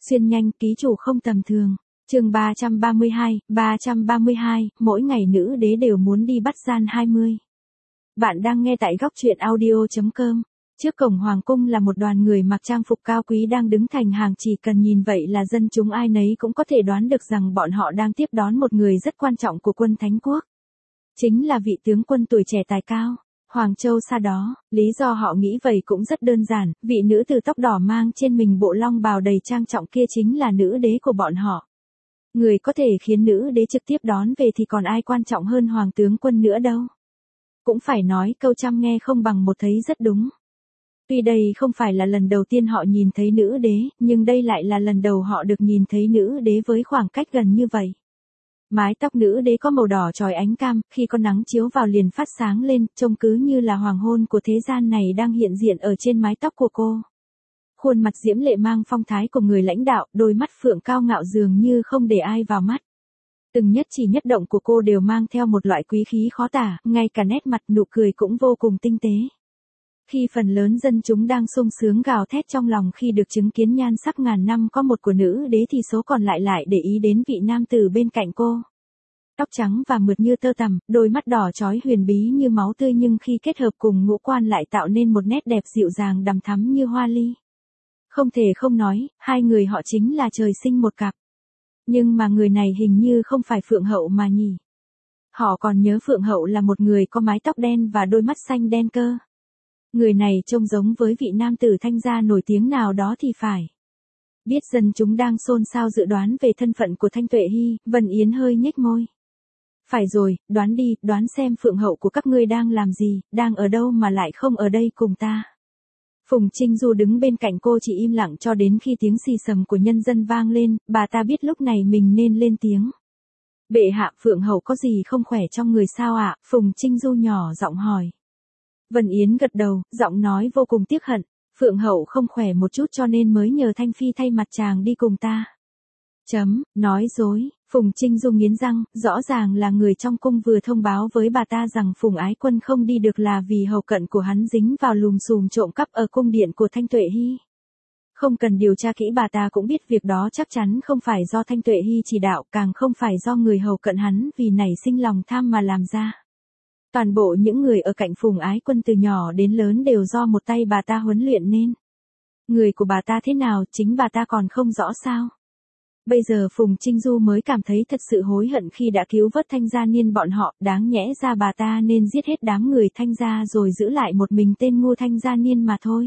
Xuyên nhanh, ký chủ không tầm thường. Chương 332, mỗi ngày nữ đế đều muốn đi bắt gian 20. Bạn đang nghe tại góc truyện audio.com. Trước cổng hoàng cung là một đoàn người mặc trang phục cao quý đang đứng thành hàng, chỉ cần nhìn vậy là dân chúng ai nấy cũng có thể đoán được rằng bọn họ đang tiếp đón một người rất quan trọng của quân Thánh quốc. Chính là vị tướng quân tuổi trẻ tài cao, Hoàng Châu Sa đó. Lý do họ nghĩ vậy cũng rất đơn giản, vị nữ tử tóc đỏ mang trên mình bộ long bào đầy trang trọng kia chính là nữ đế của bọn họ. Người có thể khiến nữ đế trực tiếp đón về thì còn ai quan trọng hơn hoàng tướng quân nữa đâu. Cũng phải nói câu trăm nghe không bằng một thấy rất đúng. Tuy đây không phải là lần đầu tiên họ nhìn thấy nữ đế, nhưng đây lại là lần đầu họ được nhìn thấy nữ đế với khoảng cách gần như vậy. Mái tóc nữ đế có màu đỏ chói ánh cam, khi có nắng chiếu vào liền phát sáng lên, trông cứ như là hoàng hôn của thế gian này đang hiện diện ở trên mái tóc của cô. Khuôn mặt diễm lệ mang phong thái của người lãnh đạo, đôi mắt phượng cao ngạo dường như không để ai vào mắt. Từng nhất chỉ nhất động của cô đều mang theo một loại quý khí khó tả, ngay cả nét mặt nụ cười cũng vô cùng tinh tế. Khi phần lớn dân chúng đang sung sướng gào thét trong lòng khi được chứng kiến nhan sắc ngàn năm có một của nữ đế thì số còn lại để ý đến vị nam tử bên cạnh cô. Tóc trắng và mượt như tơ tằm, đôi mắt đỏ chói huyền bí như máu tươi nhưng khi kết hợp cùng ngũ quan lại tạo nên một nét đẹp dịu dàng đằm thắm như hoa ly. Không thể không nói, hai người họ chính là trời sinh một cặp. Nhưng mà người này hình như không phải Phượng Hậu mà nhỉ. Họ còn nhớ Phượng Hậu là một người có mái tóc đen và đôi mắt xanh đen cơ. Người này trông giống với vị nam tử Thanh gia nổi tiếng nào đó thì phải. Biết dân chúng đang xôn xao dự đoán về thân phận của Thanh Tuệ Hi, Vân Yến hơi nhếch môi. Phải rồi, đoán đi, đoán xem Phượng Hậu của các ngươi đang làm gì, đang ở đâu mà lại không ở đây cùng ta. Phùng Trinh Du đứng bên cạnh cô chỉ im lặng cho đến khi tiếng xì xầm của nhân dân vang lên, bà ta biết lúc này mình nên lên tiếng. Bệ hạ, Phượng Hậu có gì không khỏe trong người sao ạ? Phùng Trinh Du nhỏ giọng hỏi. Vân Yến gật đầu, giọng nói vô cùng tiếc hận. Phượng Hậu không khỏe một chút cho nên mới nhờ Thanh Phi thay mặt chàng đi cùng ta. Nói dối. Phùng Trinh Du nghiến răng, rõ ràng là người trong cung vừa thông báo với bà ta rằng Phùng Ái Quân không đi được là vì hầu cận của hắn dính vào lùm xùm trộm cắp ở cung điện của Thanh Tuệ Hi. Không cần điều tra kỹ bà ta cũng biết việc đó chắc chắn không phải do Thanh Tuệ Hi chỉ đạo, càng không phải do người hầu cận hắn vì nảy sinh lòng tham mà làm ra. Toàn bộ những người ở cạnh Phùng Ái Quân từ nhỏ đến lớn đều do một tay bà ta huấn luyện nên. Người của bà ta thế nào chính bà ta còn không rõ sao. Bây giờ Phùng Trinh Du mới cảm thấy thật sự hối hận khi đã cứu vớt Thanh gia niên bọn họ, đáng nhẽ ra bà ta nên giết hết đám người Thanh gia rồi giữ lại một mình tên ngu Thanh gia niên mà thôi.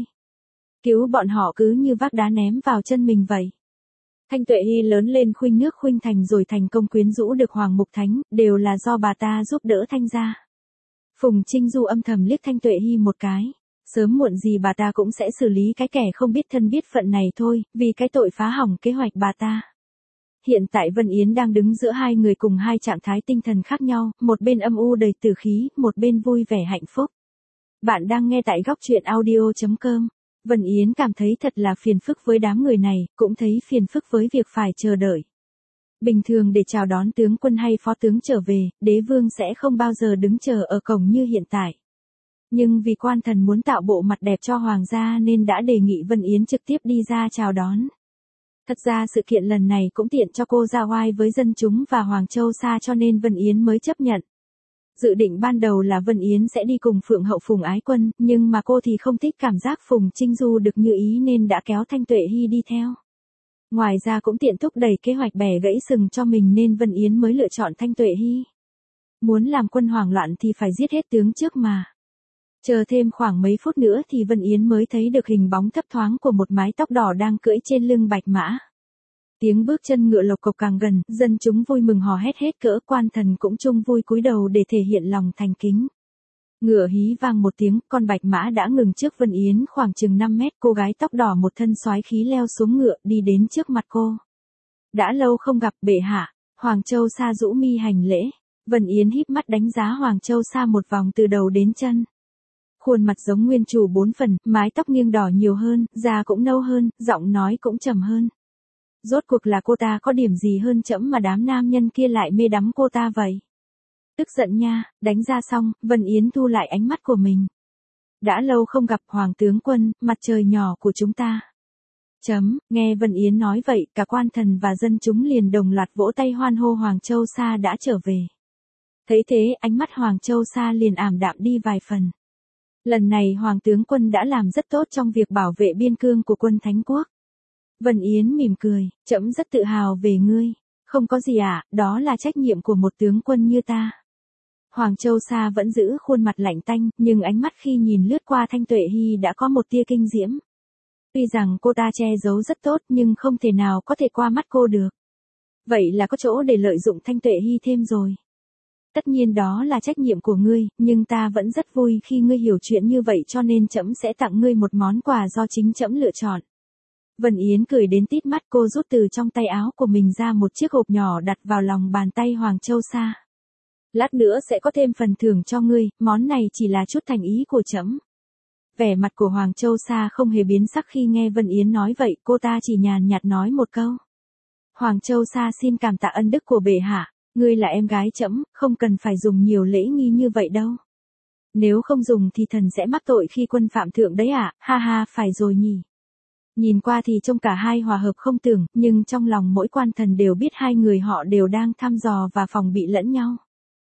Cứu bọn họ cứ như vác đá ném vào chân mình vậy. Thanh Tuệ Hi lớn lên khuynh nước khuynh thành rồi thành công quyến rũ được Hoàng Mục Thánh, đều là do bà ta giúp đỡ Thanh gia. Phùng Trinh Du âm thầm liếc Thanh Tuệ Hi một cái. Sớm muộn gì bà ta cũng sẽ xử lý cái kẻ không biết thân biết phận này thôi, vì cái tội phá hỏng kế hoạch bà ta. Hiện tại Vân Yến đang đứng giữa hai người cùng hai trạng thái tinh thần khác nhau, một bên âm u đầy tử khí, một bên vui vẻ hạnh phúc. Bạn đang nghe tại góc truyện audio.com. Vân Yến cảm thấy thật là phiền phức với đám người này, cũng thấy phiền phức với việc phải chờ đợi. Bình thường để chào đón tướng quân hay phó tướng trở về, đế vương sẽ không bao giờ đứng chờ ở cổng như hiện tại. Nhưng vì quan thần muốn tạo bộ mặt đẹp cho hoàng gia nên đã đề nghị Vân Yến trực tiếp đi ra chào đón. Thật ra sự kiện lần này cũng tiện cho cô ra oai với dân chúng và Hoàng Châu Sa cho nên Vân Yến mới chấp nhận. Dự định ban đầu là Vân Yến sẽ đi cùng Phượng Hậu Phùng Ái Quân, nhưng mà cô thì không thích cảm giác Phùng Trinh Du được như ý nên đã kéo Thanh Tuệ Hi đi theo. Ngoài ra cũng tiện thúc đẩy kế hoạch bẻ gãy sừng cho mình nên Vân Yến mới lựa chọn Thanh Tuệ Hi. Muốn làm quân hoảng loạn thì phải giết hết tướng trước mà. Chờ thêm khoảng mấy phút nữa thì Vân Yến mới thấy được hình bóng thấp thoáng của một mái tóc đỏ đang cưỡi trên lưng bạch mã. Tiếng bước chân ngựa lộc cộc càng gần, dân chúng vui mừng hò hét hết cỡ, quan thần cũng chung vui cúi đầu để thể hiện lòng thành kính. Ngựa hí vang một tiếng, con bạch mã đã ngừng trước Vân Yến khoảng chừng 5 mét, cô gái tóc đỏ một thân soái khí leo xuống ngựa đi đến trước mặt cô. Đã lâu không gặp bệ hạ. Hoàng Châu Sa rũ mi hành lễ. Vân Yến híp mắt đánh giá Hoàng Châu Sa một vòng từ đầu đến chân. Khuôn mặt giống nguyên chủ 4 phần, mái tóc nghiêng đỏ nhiều hơn, da cũng nâu hơn, giọng nói cũng trầm hơn. Rốt cuộc là cô ta có điểm gì hơn trẫm mà đám nam nhân kia lại mê đắm cô ta vậy? Tức giận nha, đánh ra xong, Vân Yến thu lại ánh mắt của mình. Đã lâu không gặp Hoàng tướng quân, mặt trời nhỏ của chúng ta. Nghe Vân Yến nói vậy, cả quan thần và dân chúng liền đồng loạt vỗ tay hoan hô Hoàng Châu Sa đã trở về. Thấy thế, ánh mắt Hoàng Châu Sa liền ảm đạm đi vài phần. Lần này Hoàng tướng quân đã làm rất tốt trong việc bảo vệ biên cương của quân Thánh quốc. Vân Yến mỉm cười, trẫm rất tự hào về ngươi. Không có gì ạ, đó là trách nhiệm của một tướng quân như ta. Hoàng Châu Sa vẫn giữ khuôn mặt lạnh tanh, nhưng ánh mắt khi nhìn lướt qua Thanh Tuệ Hy đã có một tia kinh diễm. Tuy rằng cô ta che giấu rất tốt nhưng không thể nào có thể qua mắt cô được. Vậy là có chỗ để lợi dụng Thanh Tuệ Hy thêm rồi. Tất nhiên đó là trách nhiệm của ngươi, nhưng ta vẫn rất vui khi ngươi hiểu chuyện như vậy, cho nên trẫm sẽ tặng ngươi một món quà do chính trẫm lựa chọn. Vân Yến cười đến tít mắt, cô rút từ trong tay áo của mình ra một chiếc hộp nhỏ đặt vào lòng bàn tay Hoàng Châu Sa. Lát nữa sẽ có thêm phần thưởng cho ngươi, món này chỉ là chút thành ý của trẫm. Vẻ mặt của Hoàng Châu Sa không hề biến sắc khi nghe Vân Yến nói vậy, cô ta chỉ nhàn nhạt nói một câu. Hoàng Châu Sa xin cảm tạ ân đức của bệ hạ, ngươi là em gái trẫm, không cần phải dùng nhiều lễ nghi như vậy đâu. Nếu không dùng thì thần sẽ mắc tội khi quân phạm thượng đấy ạ, ha ha, phải rồi nhỉ. Nhìn qua thì trông cả hai hòa hợp không tưởng, nhưng trong lòng mỗi quan thần đều biết hai người họ đều đang thăm dò và phòng bị lẫn nhau.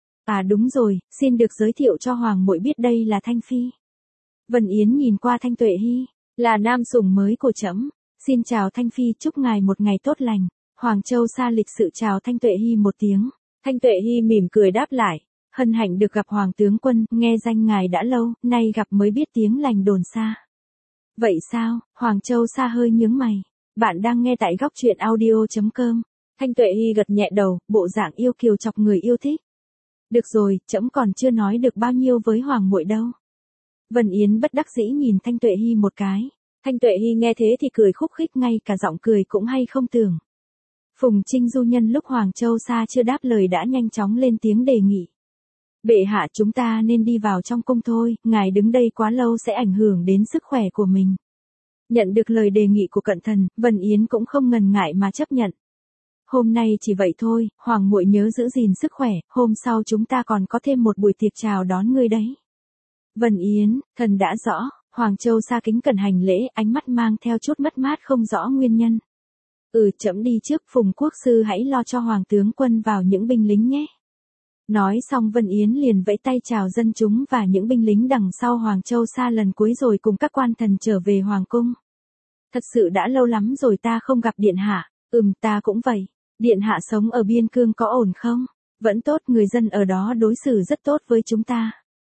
À đúng rồi, xin được giới thiệu cho Hoàng muội biết đây là Thanh Phi. Vân Yến nhìn qua Thanh Tuệ Hy, là nam sủng mới của trẫm. Xin chào Thanh Phi, chúc ngài một ngày tốt lành. Hoàng Châu Sa lịch sự chào Thanh Tuệ Hy một tiếng. Thanh Tuệ Hy mỉm cười đáp lại. Hân hạnh được gặp Hoàng tướng quân, nghe danh ngài đã lâu, nay gặp mới biết tiếng lành đồn xa. Vậy sao? Hoàng Châu Sa hơi nhướng mày. Bạn đang nghe tại góc truyện audio.com. Thanh Tuệ Hy gật nhẹ đầu, bộ dạng yêu kiều chọc người yêu thích. Được rồi, trẫm còn chưa nói được bao nhiêu với Hoàng muội đâu. Vân Yến bất đắc dĩ nhìn Thanh Tuệ Hy một cái. Thanh Tuệ Hy nghe thế thì cười khúc khích, ngay cả giọng cười cũng hay không tưởng. Phùng Trinh Du nhân lúc Hoàng Châu Sa chưa đáp lời đã nhanh chóng lên tiếng đề nghị. Bệ hạ, chúng ta nên đi vào trong cung thôi, ngài đứng đây quá lâu sẽ ảnh hưởng đến sức khỏe của mình. Nhận được lời đề nghị của cận thần, Vân Yến cũng không ngần ngại mà chấp nhận. Hôm nay chỉ vậy thôi, Hoàng muội nhớ giữ gìn sức khỏe, hôm sau chúng ta còn có thêm một buổi tiệc chào đón ngươi đấy. Vân Yến, thần đã rõ. Hoàng Châu Sa kính cẩn hành lễ, ánh mắt mang theo chút mất mát không rõ nguyên nhân. Trẫm đi trước, Phùng quốc sư hãy lo cho Hoàng tướng quân vào những binh lính nhé. Nói xong Vân Yến liền vẫy tay chào dân chúng và những binh lính đằng sau Hoàng Châu Sa lần cuối rồi cùng các quan thần trở về Hoàng cung. Thật sự đã lâu lắm rồi ta không gặp điện hạ. Ta cũng vậy. Điện hạ sống ở biên cương có ổn không? Vẫn tốt, người dân ở đó đối xử rất tốt với chúng ta.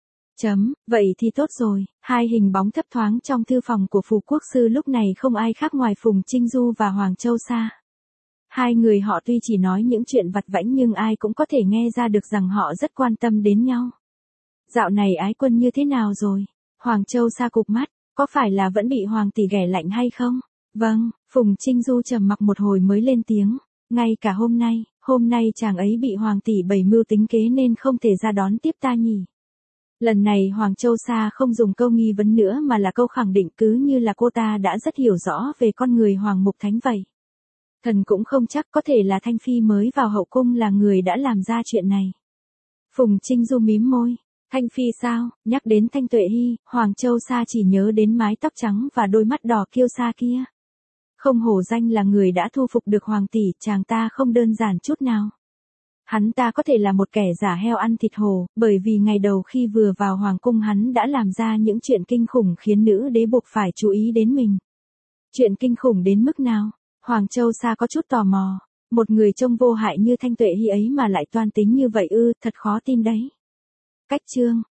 Vậy thì tốt rồi. Hai hình bóng thấp thoáng trong thư phòng của Phù quốc sư lúc này không ai khác ngoài Phùng Trinh Du và Hoàng Châu Sa. Hai người họ tuy chỉ nói những chuyện vặt vãnh nhưng ai cũng có thể nghe ra được rằng họ rất quan tâm đến nhau. Dạo này ái quân như thế nào rồi? Hoàng Châu Sa cụp mắt, có phải là vẫn bị Hoàng tỷ ghẻ lạnh hay không? Vâng, Phùng Trinh Du trầm mặc một hồi mới lên tiếng. Ngay cả hôm nay chàng ấy bị Hoàng tỷ bày mưu tính kế nên không thể ra đón tiếp ta nhỉ. Lần này Hoàng Châu Sa không dùng câu nghi vấn nữa mà là câu khẳng định, cứ như là cô ta đã rất hiểu rõ về con người Hoàng Mục Thánh vậy. Thần cũng không chắc, có thể là Thanh Phi mới vào hậu cung là người đã làm ra chuyện này. Phùng Trinh Du mím môi. Thanh Phi sao? Nhắc đến Thanh Tuệ Hy, Hoàng Châu Sa chỉ nhớ đến mái tóc trắng và đôi mắt đỏ kiêu sa kia. Không hổ danh là người đã thu phục được Hoàng tỷ, chàng ta không đơn giản chút nào. Hắn ta có thể là một kẻ giả heo ăn thịt hổ, bởi vì ngày đầu khi vừa vào Hoàng cung hắn đã làm ra những chuyện kinh khủng khiến nữ đế buộc phải chú ý đến mình. Chuyện kinh khủng đến mức nào? Hoàng Châu Sa có chút tò mò. Một người trông vô hại như Thanh Tuệ Hy ấy mà lại toan tính như vậy thật khó tin đấy. Cách chương